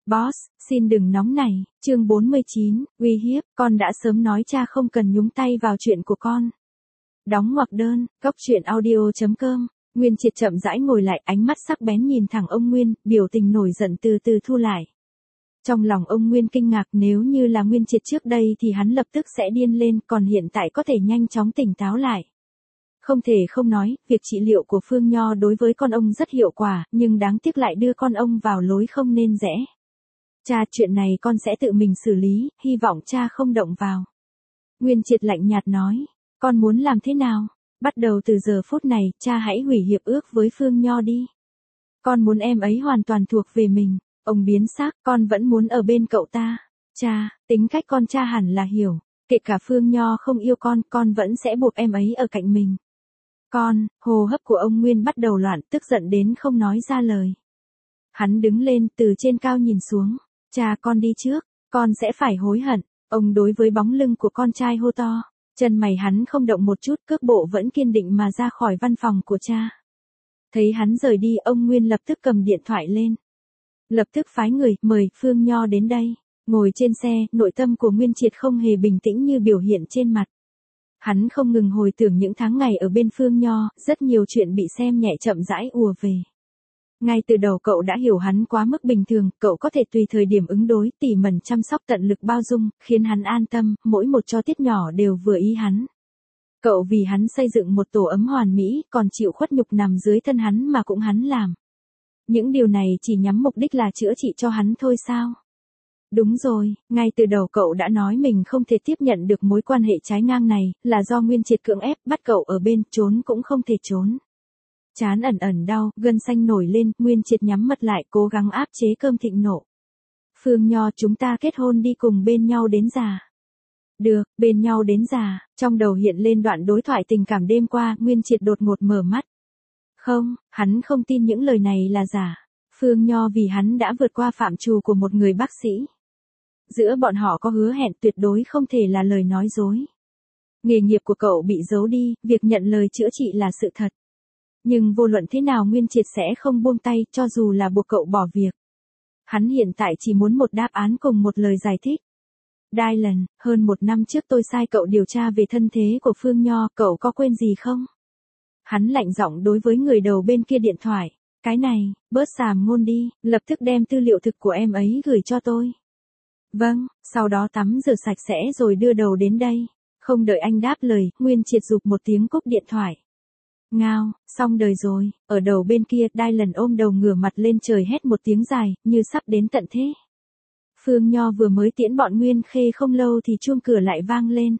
Boss, xin đừng nóng nảy, chương 49, uy hiếp, con đã sớm nói cha không cần nhúng tay vào chuyện của con. Đóng ngoặc đơn, góc truyện audio.com, Nguyên Triệt chậm rãi ngồi lại, ánh mắt sắc bén nhìn thẳng ông Nguyên, biểu tình nổi giận từ từ thu lại. Trong lòng ông Nguyên kinh ngạc, nếu như là Nguyên Triệt trước đây thì hắn lập tức sẽ điên lên, còn hiện tại có thể nhanh chóng tỉnh táo lại. Không thể không nói, việc trị liệu của Phương Nho đối với con ông rất hiệu quả, nhưng đáng tiếc lại đưa con ông vào lối không nên rẽ. Cha, chuyện này con sẽ tự mình xử lý, hy vọng cha không động vào. Nguyên Triệt lạnh nhạt nói, con muốn làm thế nào? Bắt đầu từ giờ phút này, cha hãy hủy hiệp ước với Phương Nho đi. Con muốn em ấy hoàn toàn thuộc về mình. Ông biến sắc, con vẫn muốn ở bên cậu ta. Cha, tính cách con cha hẳn là hiểu. Kể cả Phương Nho không yêu con vẫn sẽ buộc em ấy ở cạnh mình. Con, hô hấp của ông Nguyên bắt đầu loạn, tức giận đến không nói ra lời. Hắn đứng lên từ trên cao nhìn xuống. Cha, con đi trước, con sẽ phải hối hận. Ông đối với bóng lưng của con trai hô to. Chân mày hắn không động một chút, cước bộ vẫn kiên định mà ra khỏi văn phòng của cha. Thấy hắn rời đi, ông Nguyên lập tức cầm điện thoại lên. Lập tức phái người, mời Phương Nho đến đây. Ngồi trên xe, nội tâm của Nguyên Triệt không hề bình tĩnh như biểu hiện trên mặt. Hắn không ngừng hồi tưởng những tháng ngày ở bên Phương Nho, rất nhiều chuyện bị xem nhẹ chậm rãi ùa về. Ngay từ đầu cậu đã hiểu hắn quá mức bình thường, cậu có thể tùy thời điểm ứng đối, tỉ mẩn chăm sóc, tận lực bao dung, khiến hắn an tâm, mỗi một cho tiết nhỏ đều vừa ý hắn. Cậu vì hắn xây dựng một tổ ấm hoàn mỹ, còn chịu khuất nhục nằm dưới thân hắn mà cũng hắn làm. Những điều này chỉ nhắm mục đích là chữa trị cho hắn thôi sao? Đúng rồi, ngay từ đầu cậu đã nói mình không thể tiếp nhận được mối quan hệ trái ngang này, là do Nguyên Triệt cưỡng ép, bắt cậu ở bên, trốn cũng không thể trốn. Trán ẩn ẩn đau, gân xanh nổi lên, Nguyên Triệt nhắm mắt lại, cố gắng áp chế cơn thịnh nộ. Phương Nho, chúng ta kết hôn đi, cùng bên nhau đến già. Được, bên nhau đến già. Trong đầu hiện lên đoạn đối thoại tình cảm đêm qua, Nguyên Triệt đột ngột mở mắt. Không, hắn không tin những lời này là giả. Phương Nho vì hắn đã vượt qua phạm trù của một người bác sĩ. Giữa bọn họ có hứa hẹn, tuyệt đối không thể là lời nói dối. Nghề nghiệp của cậu bị giấu đi, việc nhận lời chữa trị là sự thật. Nhưng vô luận thế nào Nguyên Triệt sẽ không buông tay, cho dù là buộc cậu bỏ việc. Hắn hiện tại chỉ muốn một đáp án cùng một lời giải thích. Dylan, hơn 1 năm trước tôi sai cậu điều tra về thân thế của Phương Nho, cậu có quên gì không? Hắn lạnh giọng đối với người đầu bên kia điện thoại. Cái này, bớt xàm ngôn đi, lập tức đem tư liệu thực của em ấy gửi cho tôi. Vâng, sau đó tắm rửa sạch sẽ rồi đưa đầu đến đây. Không đợi anh đáp lời, Nguyên Triệt rụp một tiếng cúp điện thoại. Ngao, xong đời rồi. Ở đầu bên kia, Dylan ôm đầu ngửa mặt lên trời hét một tiếng dài, như sắp đến tận thế. Phương Nho vừa mới tiễn bọn Nguyên Khê không lâu thì chuông cửa lại vang lên.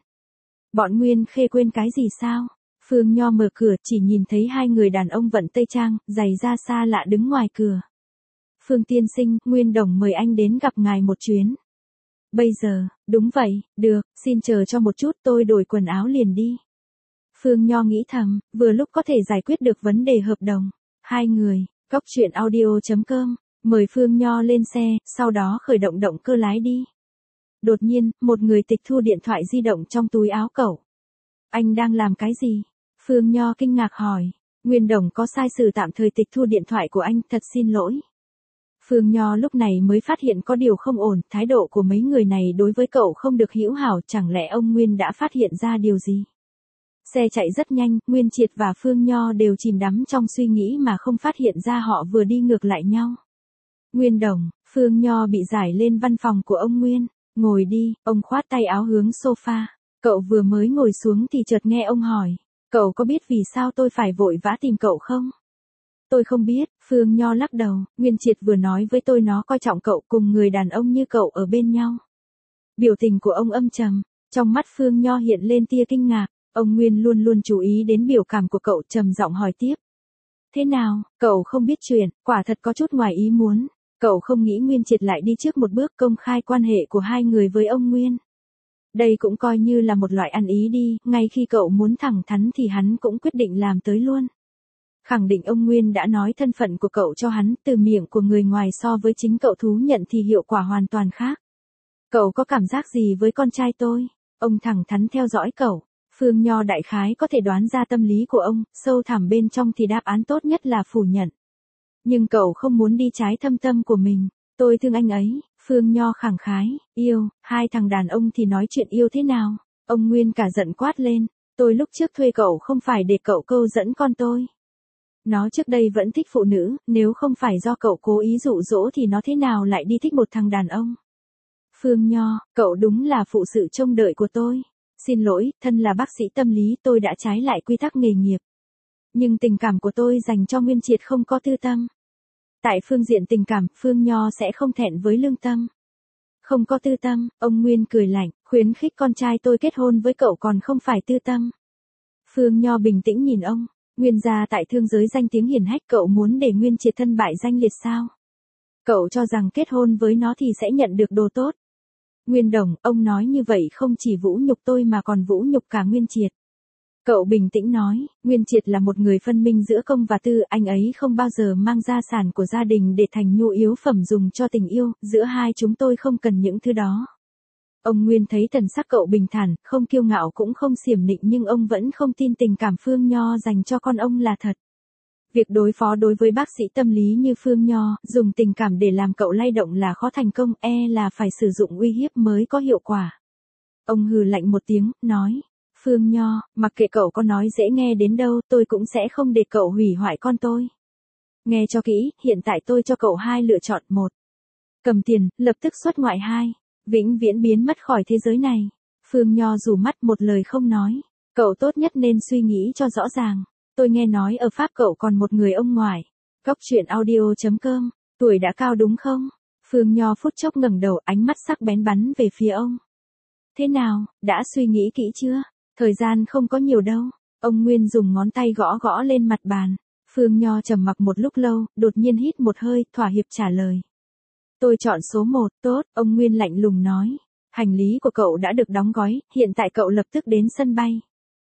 Bọn Nguyên Khê quên cái gì sao? Phương Nho mở cửa, chỉ nhìn thấy 2 người đàn ông vận tây trang, giày da xa lạ đứng ngoài cửa. Phương tiên sinh, Nguyên Đồng mời anh đến gặp ngài một chuyến. Bây giờ, đúng vậy, được, xin chờ cho một chút, tôi đổi quần áo liền đi. Phương Nho nghĩ thầm, vừa lúc có thể giải quyết được vấn đề hợp đồng. 2 người, góc truyện audio.com, mời Phương Nho lên xe, sau đó khởi động động cơ lái đi. Đột nhiên, một người tịch thu điện thoại di động trong túi áo cậu. Anh đang làm cái gì? Phương Nho kinh ngạc hỏi. Nguyên Đồng có sai sử tạm thời tịch thu điện thoại của anh, thật xin lỗi. Phương Nho lúc này mới phát hiện có điều không ổn, thái độ của mấy người này đối với cậu không được hữu hảo, chẳng lẽ ông Nguyên đã phát hiện ra điều gì? Xe chạy rất nhanh, Nguyên Triệt và Phương Nho đều chìm đắm trong suy nghĩ mà không phát hiện ra họ vừa đi ngược lại nhau. Nguyên Đồng, Phương Nho bị giải lên văn phòng của ông Nguyên. Ngồi đi, ông khoát tay áo hướng sofa. Cậu vừa mới ngồi xuống thì chợt nghe ông hỏi. Cậu có biết vì sao tôi phải vội vã tìm cậu không? Tôi không biết, Phương Nho lắc đầu. Nguyên Triệt vừa nói với tôi nó coi trọng cậu, cùng người đàn ông như cậu ở bên nhau. Biểu tình của ông âm trầm. Trong mắt Phương Nho hiện lên tia kinh ngạc. Ông Nguyên luôn luôn chú ý đến biểu cảm của cậu, trầm giọng hỏi tiếp. Thế nào, cậu không biết chuyện, quả thật có chút ngoài ý muốn. Cậu không nghĩ Nguyên Triệt lại đi trước một bước công khai quan hệ của 2 người với ông Nguyên. Đây cũng coi như là một loại ăn ý đi, ngay khi cậu muốn thẳng thắn thì hắn cũng quyết định làm tới luôn. Khẳng định ông Nguyên đã nói thân phận của cậu cho hắn, từ miệng của người ngoài so với chính cậu thú nhận thì hiệu quả hoàn toàn khác. Cậu có cảm giác gì với con trai tôi? Ông thẳng thắn theo dõi cậu. Phương Nho đại khái có thể đoán ra tâm lý của ông, sâu thẳm bên trong thì đáp án tốt nhất là phủ nhận. Nhưng cậu không muốn đi trái thâm tâm của mình. Tôi thương anh ấy, Phương Nho khẳng khái, yêu, hai thằng đàn ông thì nói chuyện yêu thế nào? Ông Nguyên cả giận quát lên, tôi lúc trước thuê cậu không phải để cậu câu dẫn con tôi. Nó trước đây vẫn thích phụ nữ, nếu không phải do cậu cố ý dụ dỗ thì nó thế nào lại đi thích một thằng đàn ông? Phương Nho, cậu đúng là phụ sự trông đợi của tôi. Xin lỗi, thân là bác sĩ tâm lý tôi đã trái lại quy tắc nghề nghiệp. Nhưng tình cảm của tôi dành cho Nguyên Triệt không có tư tâm. Tại phương diện tình cảm, Phương Nho sẽ không thẹn với lương tâm. Không có tư tâm, ông Nguyên cười lạnh, khuyến khích con trai tôi kết hôn với cậu còn không phải tư tâm. Phương Nho bình tĩnh nhìn ông, Nguyên gia tại thương giới danh tiếng hiển hách, cậu muốn để Nguyên Triệt thân bại danh liệt sao? Cậu cho rằng kết hôn với nó thì sẽ nhận được đồ tốt. Nguyên Đồng, ông nói như vậy không chỉ vũ nhục tôi mà còn vũ nhục cả Nguyên Triệt. Cậu bình tĩnh nói, Nguyên Triệt là một người phân minh giữa công và tư, anh ấy không bao giờ mang gia sản của gia đình để thành nhu yếu phẩm dùng cho tình yêu, giữa hai chúng tôi không cần những thứ đó. Ông Nguyên thấy thần sắc cậu bình thản, không kiêu ngạo cũng không xiểm nịnh, nhưng ông vẫn không tin tình cảm Phương Nho dành cho con ông là thật. Việc đối phó đối với bác sĩ tâm lý như Phương Nho, dùng tình cảm để làm cậu lay động là khó thành công, là phải sử dụng uy hiếp mới có hiệu quả. Ông hừ lạnh một tiếng, nói, Phương Nho, mặc kệ cậu có nói dễ nghe đến đâu, tôi cũng sẽ không để cậu hủy hoại con tôi. Nghe cho kỹ, hiện tại tôi cho cậu hai lựa chọn: một, cầm tiền, lập tức xuất ngoại; hai, vĩnh viễn biến mất khỏi thế giới này. Phương Nho rủ mắt một lời không nói. Cậu tốt nhất nên suy nghĩ cho rõ ràng. Tôi nghe nói ở Pháp cậu còn một người ông ngoại. Cóc truyện audio.com, tuổi đã cao đúng không? Phương Nho phút chốc ngẩng đầu, ánh mắt sắc bén bắn về phía ông. Thế nào, đã suy nghĩ kỹ chưa? Thời gian không có nhiều đâu. Ông Nguyên dùng ngón tay gõ gõ lên mặt bàn. Phương Nho trầm mặc một lúc lâu, đột nhiên hít một hơi, thỏa hiệp trả lời. Tôi chọn số 1, tốt, ông Nguyên lạnh lùng nói. Hành lý của cậu đã được đóng gói, hiện tại cậu lập tức đến sân bay.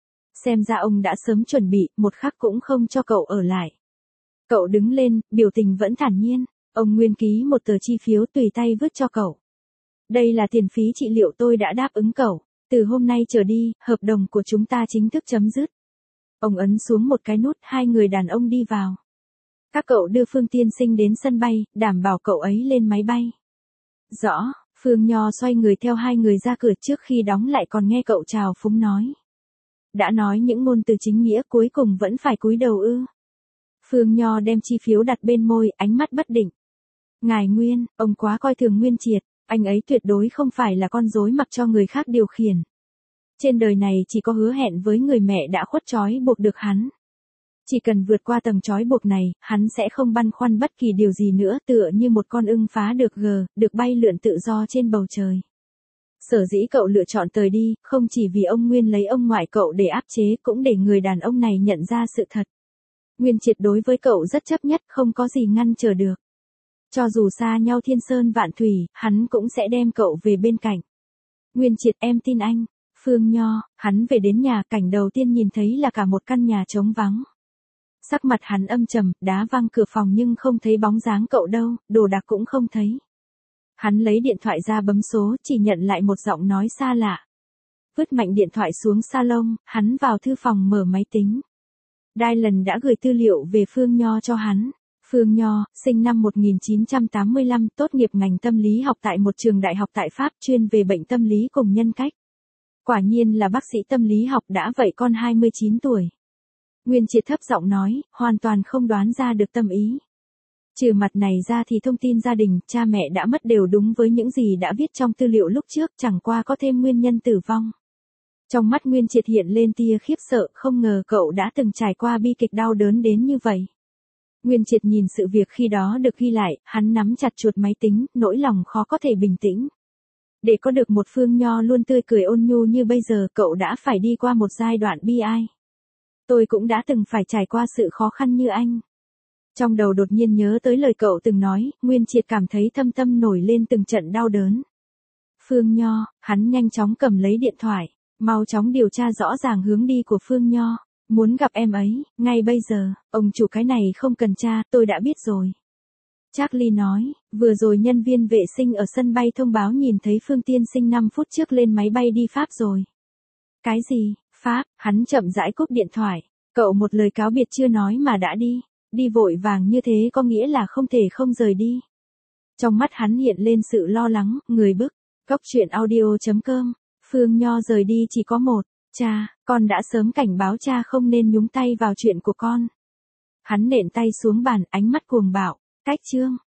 Xem ra ông đã sớm chuẩn bị, một khắc cũng không cho cậu ở lại. Cậu đứng lên, biểu tình vẫn thản nhiên. Ông Nguyên ký một tờ chi phiếu tùy tay vứt cho cậu. Đây là tiền phí trị liệu tôi đã đáp ứng cậu. Từ hôm nay trở đi, hợp đồng của chúng ta chính thức chấm dứt. Ông ấn xuống một cái nút, hai người đàn ông đi vào. Các cậu đưa Phương tiên sinh đến sân bay, đảm bảo cậu ấy lên máy bay. Rõ, Phương Nho xoay người theo hai người ra cửa, trước khi đóng lại còn nghe cậu chào phúng nói. Đã nói những ngôn từ chính nghĩa cuối cùng vẫn phải cúi đầu ư? Phương Nho đem chi phiếu đặt bên môi, ánh mắt bất định. Ngài Nguyên, ông quá coi thường Nguyên Triệt, anh ấy tuyệt đối không phải là con rối mặc cho người khác điều khiển. Trên đời này chỉ có hứa hẹn với người mẹ đã khuất trói buộc được hắn. Chỉ cần vượt qua tầng trói buộc này, hắn sẽ không băn khoăn bất kỳ điều gì nữa, tựa như một con ưng phá được được bay lượn tự do trên bầu trời. Sở dĩ cậu lựa chọn rời đi, không chỉ vì ông Nguyên lấy ông ngoại cậu để áp chế, cũng để người đàn ông này nhận ra sự thật. Nguyên Triệt đối với cậu rất chấp nhất, không có gì ngăn trở được. Cho dù xa nhau thiên sơn vạn thủy, hắn cũng sẽ đem cậu về bên cạnh. Nguyên Triệt, em tin anh. Phương Nho, hắn về đến nhà, cảnh đầu tiên nhìn thấy là cả một căn nhà trống vắng. Sắc mặt hắn âm trầm, đá văng cửa phòng nhưng không thấy bóng dáng cậu đâu, đồ đạc cũng không thấy. Hắn lấy điện thoại ra bấm số, chỉ nhận lại một giọng nói xa lạ. Vứt mạnh điện thoại xuống salon, hắn vào thư phòng mở máy tính. Dylan đã gửi tư liệu về Phương Nho cho hắn. Phương Nho, sinh năm 1985, tốt nghiệp ngành tâm lý học tại một trường đại học tại Pháp, chuyên về bệnh tâm lý cùng nhân cách. Quả nhiên là bác sĩ tâm lý học, đã vậy con 29 tuổi. Nguyên Triệt thấp giọng nói, hoàn toàn không đoán ra được tâm ý. Trừ mặt này ra thì thông tin gia đình, cha mẹ đã mất đều đúng với những gì đã viết trong tư liệu lúc trước, chẳng qua có thêm nguyên nhân tử vong. Trong mắt Nguyên Triệt hiện lên tia khiếp sợ, không ngờ cậu đã từng trải qua bi kịch đau đớn đến như vậy. Nguyên Triệt nhìn sự việc khi đó được ghi lại, hắn nắm chặt chuột máy tính, nỗi lòng khó có thể bình tĩnh. Để có được một Phương Nho luôn tươi cười ôn nhu như bây giờ, cậu đã phải đi qua một giai đoạn bi ai. Tôi cũng đã từng phải trải qua sự khó khăn như anh. Trong đầu đột nhiên nhớ tới lời cậu từng nói, Nguyên Triệt cảm thấy thâm tâm nổi lên từng trận đau đớn. Phương Nho, hắn nhanh chóng cầm lấy điện thoại, mau chóng điều tra rõ ràng hướng đi của Phương Nho. Muốn gặp em ấy, ngay bây giờ. Ông chủ, cái này không cần tra, tôi đã biết rồi. Charlie nói, vừa rồi nhân viên vệ sinh ở sân bay thông báo nhìn thấy Phương tiên sinh 5 phút trước lên máy bay đi Pháp rồi. Cái gì, Pháp? Hắn chậm rãi cúp điện thoại. Cậu một lời cáo biệt chưa nói mà đã đi. Đi vội vàng như thế có nghĩa là không thể không rời đi. Trong mắt hắn hiện lên sự lo lắng, người bức. Cốc truyện audio.com. Phương Nho rời đi chỉ có một. Cha, con đã sớm cảnh báo cha không nên nhúng tay vào chuyện của con. Hắn nện tay xuống bàn, ánh mắt cuồng bạo. Cách chương.